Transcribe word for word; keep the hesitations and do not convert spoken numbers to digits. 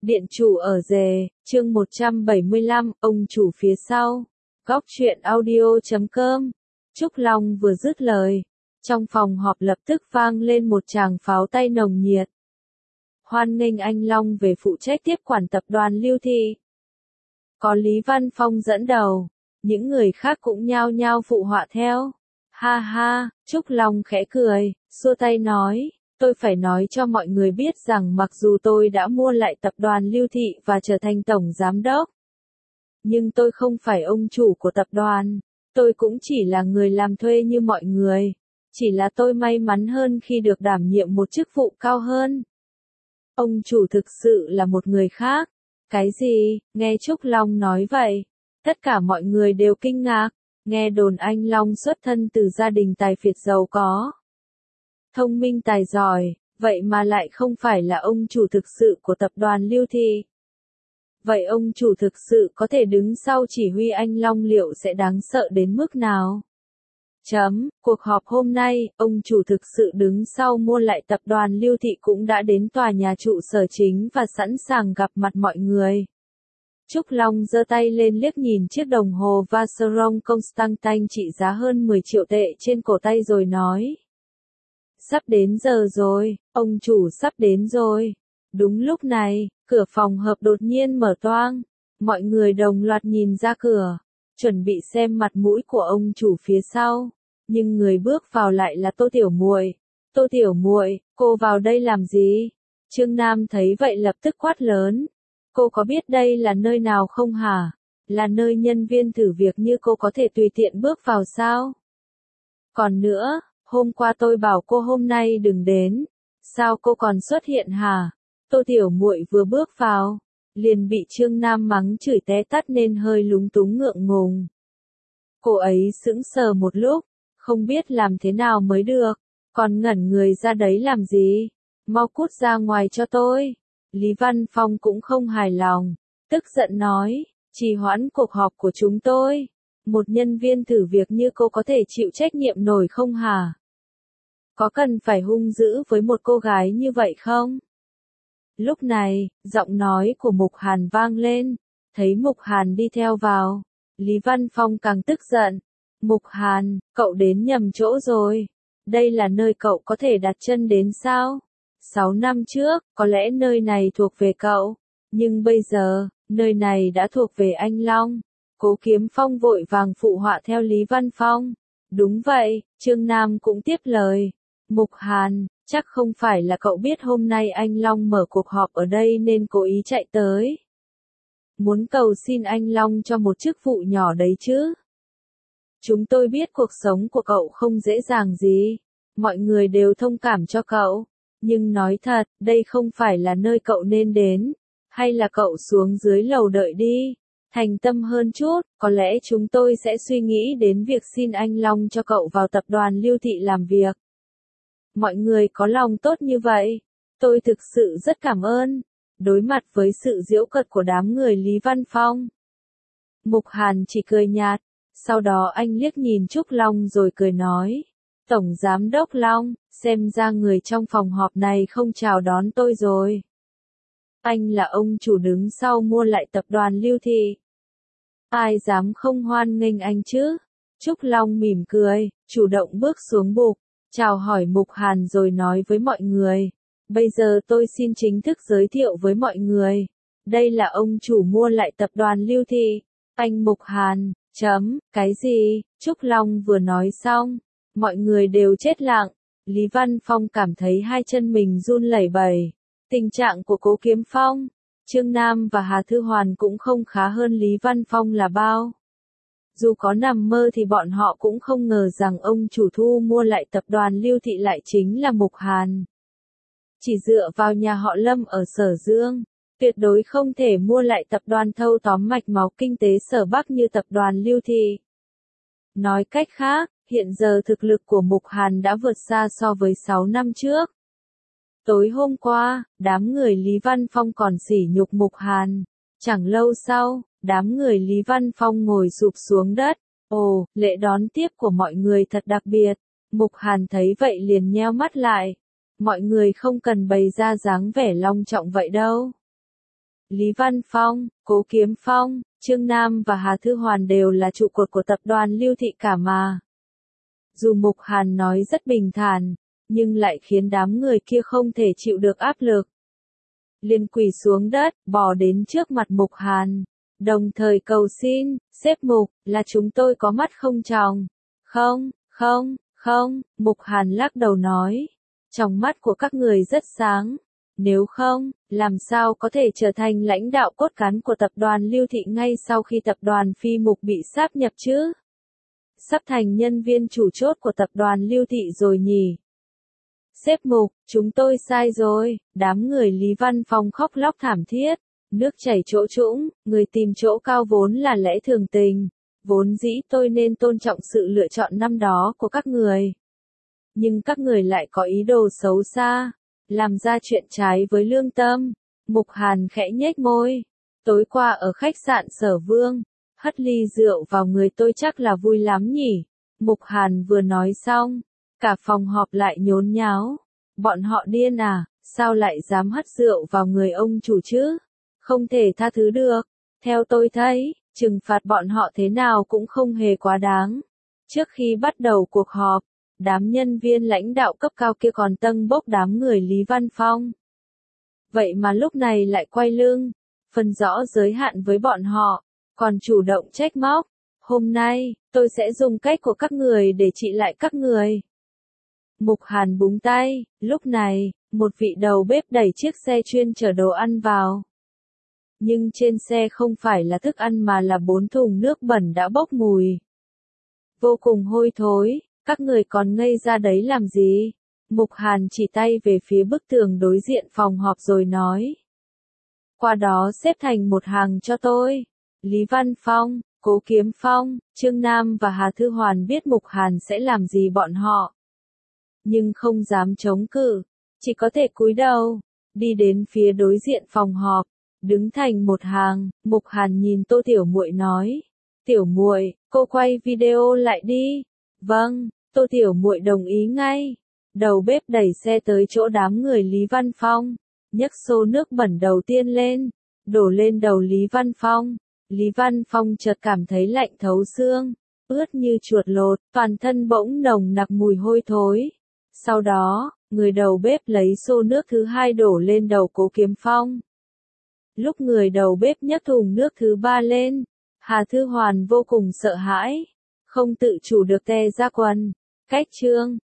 Điện chủ ở rề, chương một trăm bảy mươi lăm, ông chủ phía sau. Góc truyện audio chấm com. Trúc Long vừa dứt lời, trong phòng họp lập tức vang lên một tràng pháo tay nồng nhiệt. Hoan nghênh anh Long về phụ trách tiếp quản tập đoàn Lưu Thị. Có Lý Văn Phong dẫn đầu, những người khác cũng nhao nhao phụ họa theo. Ha ha, Trúc Long khẽ cười, xua tay nói. Tôi phải nói cho mọi người biết rằng mặc dù tôi đã mua lại tập đoàn Lưu Thị và trở thành tổng giám đốc, nhưng tôi không phải ông chủ của tập đoàn, tôi cũng chỉ là người làm thuê như mọi người, chỉ là tôi may mắn hơn khi được đảm nhiệm một chức vụ cao hơn. Ông chủ thực sự là một người khác. Cái gì? Nghe Trúc Long nói vậy, tất cả mọi người đều kinh ngạc, nghe đồn anh Long xuất thân từ gia đình tài phiệt giàu có. Thông minh tài giỏi, vậy mà lại không phải là ông chủ thực sự của tập đoàn Lưu Thị. Vậy ông chủ thực sự có thể đứng sau chỉ huy anh Long liệu sẽ đáng sợ đến mức nào? Chấm, cuộc họp hôm nay, ông chủ thực sự đứng sau mua lại tập đoàn Lưu Thị cũng đã đến tòa nhà trụ sở chính và sẵn sàng gặp mặt mọi người. Trúc Long giơ tay lên liếc nhìn chiếc đồng hồ Vacheron Constantin trị giá hơn mười triệu tệ trên cổ tay rồi nói. Sắp đến giờ rồi, ông chủ sắp đến rồi. Đúng lúc này, cửa phòng họp đột nhiên mở toang. Mọi người đồng loạt nhìn ra cửa, chuẩn bị xem mặt mũi của ông chủ phía sau. Nhưng người bước vào lại là Tô Tiểu Muội. Tô Tiểu Muội, cô vào đây làm gì? Trương Nam thấy vậy lập tức quát lớn. Cô có biết đây là nơi nào không hả? Là nơi nhân viên thử việc như cô có thể tùy tiện bước vào sao? Còn nữa, hôm qua tôi bảo cô hôm nay đừng đến, sao cô còn xuất hiện hả? Tô Tiểu Muội vừa bước vào, liền bị Trương Nam mắng chửi té tát nên hơi lúng túng ngượng ngùng. Cô ấy sững sờ một lúc, không biết làm thế nào mới được, còn ngẩn người ra đấy làm gì? Mau cút ra ngoài cho tôi. Lý Văn Phong cũng không hài lòng, tức giận nói, trì hoãn cuộc họp của chúng tôi. Một nhân viên thử việc như cô có thể chịu trách nhiệm nổi không hả? Có cần phải hung dữ với một cô gái như vậy không? Lúc này, giọng nói của Mục Hàn vang lên, thấy Mục Hàn đi theo vào, Lý Văn Phong càng tức giận. Mục Hàn, cậu đến nhầm chỗ rồi, đây là nơi cậu có thể đặt chân đến sao? Sáu năm trước, có lẽ nơi này thuộc về cậu, nhưng bây giờ, nơi này đã thuộc về anh Long. Cố Kiếm Phong vội vàng phụ họa theo Lý Văn Phong. Đúng vậy, Trương Nam cũng tiếp lời. Mục Hàn, chắc không phải là cậu biết hôm nay anh Long mở cuộc họp ở đây nên cố ý chạy tới. Muốn cầu xin anh Long cho một chức vụ nhỏ đấy chứ. Chúng tôi biết cuộc sống của cậu không dễ dàng gì, mọi người đều thông cảm cho cậu. Nhưng nói thật, đây không phải là nơi cậu nên đến. Hay là cậu xuống dưới lầu đợi đi. Thành tâm hơn chút, có lẽ chúng tôi sẽ suy nghĩ đến việc xin anh Long cho cậu vào tập đoàn Lưu Thị làm việc. Mọi người có lòng tốt như vậy, tôi thực sự rất cảm ơn. Đối mặt với sự giễu cợt của đám người Lý Văn Phong, Mục Hàn chỉ cười nhạt, sau đó anh liếc nhìn Trúc Long rồi cười nói. Tổng Giám đốc Long, xem ra người trong phòng họp này không chào đón tôi rồi. Anh là ông chủ đứng sau mua lại tập đoàn Lưu Thị. Ai dám không hoan nghênh anh chứ? Trúc Long mỉm cười, chủ động bước xuống bục, chào hỏi Mục Hàn rồi nói với mọi người. Bây giờ tôi xin chính thức giới thiệu với mọi người. Đây là ông chủ mua lại tập đoàn Lưu Thị. Anh Mục Hàn, chấm, cái gì? Trúc Long vừa nói xong, mọi người đều chết lặng. Lý Văn Phong cảm thấy hai chân mình run lẩy bẩy. Tình trạng của Cố Kiếm Phong, Trương Nam và Hà Thư Hoàn cũng không khá hơn Lý Văn Phong là bao. Dù có nằm mơ thì bọn họ cũng không ngờ rằng ông chủ thu mua lại tập đoàn Lưu Thị lại chính là Mục Hàn. Chỉ dựa vào nhà họ Lâm ở Sở Dương, tuyệt đối không thể mua lại tập đoàn thâu tóm mạch máu kinh tế Sở Bắc như tập đoàn Lưu Thị. Nói cách khác, hiện giờ thực lực của Mục Hàn đã vượt xa so với sáu năm trước. Tối hôm qua, đám người Lý Văn Phong còn sỉ nhục Mục Hàn. Chẳng lâu sau, đám người Lý Văn Phong ngồi sụp xuống đất. Ồ, lễ đón tiếp của mọi người thật đặc biệt. Mục Hàn thấy vậy liền nheo mắt lại. Mọi người không cần bày ra dáng vẻ long trọng vậy đâu. Lý Văn Phong, Cố Kiếm Phong, Trương Nam và Hà Thư Hoàn đều là trụ cột của tập đoàn Lưu Thị cả mà. Dù Mục Hàn nói rất bình thản, nhưng lại khiến đám người kia không thể chịu được áp lực. Liền quỳ xuống đất, bò đến trước mặt Mục Hàn, đồng thời cầu xin, sếp Mục, là chúng tôi có mắt không tròng. Không, không, không, Mục Hàn lắc đầu nói, trong mắt của các người rất sáng. Nếu không, làm sao có thể trở thành lãnh đạo cốt cán của tập đoàn Lưu Thị ngay sau khi tập đoàn Phi Mục bị sáp nhập chứ? Sắp thành nhân viên chủ chốt của tập đoàn Lưu Thị rồi nhỉ? Sếp Mục, chúng tôi sai rồi, đám người Lý Văn Phong khóc lóc thảm thiết, nước chảy chỗ trũng, người tìm chỗ cao vốn là lẽ thường tình, vốn dĩ tôi nên tôn trọng sự lựa chọn năm đó của các người. Nhưng các người lại có ý đồ xấu xa, làm ra chuyện trái với lương tâm. Mục Hàn khẽ nhếch môi, tối qua ở khách sạn Sở Vương, hất ly rượu vào người tôi chắc là vui lắm nhỉ? Mục Hàn vừa nói xong, cả phòng họp lại nhốn nháo. Bọn họ điên à, sao lại dám hất rượu vào người ông chủ chứ? Không thể tha thứ được. Theo tôi thấy, trừng phạt bọn họ thế nào cũng không hề quá đáng. Trước khi bắt đầu cuộc họp, đám nhân viên lãnh đạo cấp cao kia còn tâng bốc đám người Lý Văn Phong. Vậy mà lúc này lại quay lưng, phân rõ giới hạn với bọn họ, còn chủ động trách móc. Hôm nay, tôi sẽ dùng cách của các người để trị lại các người. Mục Hàn búng tay, lúc này, một vị đầu bếp đẩy chiếc xe chuyên chở đồ ăn vào. Nhưng trên xe không phải là thức ăn mà là bốn thùng nước bẩn đã bốc mùi. Vô cùng hôi thối, các người còn ngây ra đấy làm gì? Mục Hàn chỉ tay về phía bức tường đối diện phòng họp rồi nói. Qua đó xếp thành một hàng cho tôi. Lý Văn Phong, Cố Kiếm Phong, Trương Nam và Hà Thư Hoàn biết Mục Hàn sẽ làm gì bọn họ. Nhưng không dám chống cự, chỉ có thể cúi đầu, đi đến phía đối diện phòng họp, đứng thành một hàng. Mục Hàn nhìn Tô Tiểu Muội nói, Tiểu Muội, cô quay video lại đi. Vâng, Tô Tiểu Muội đồng ý ngay. Đầu bếp đẩy xe tới chỗ đám người Lý Văn Phong, nhấc xô nước bẩn đầu tiên lên, đổ lên đầu Lý Văn Phong. Lý Văn Phong chợt cảm thấy lạnh thấu xương, ướt như chuột lột, toàn thân bỗng nồng nặc mùi hôi thối. Sau đó, người đầu bếp lấy xô nước thứ hai đổ lên đầu Cố Kiếm Phong. Lúc người đầu bếp nhấc thùng nước thứ ba lên, Hà Thư Hoàn vô cùng sợ hãi, không tự chủ được tè ra quần. Cách chương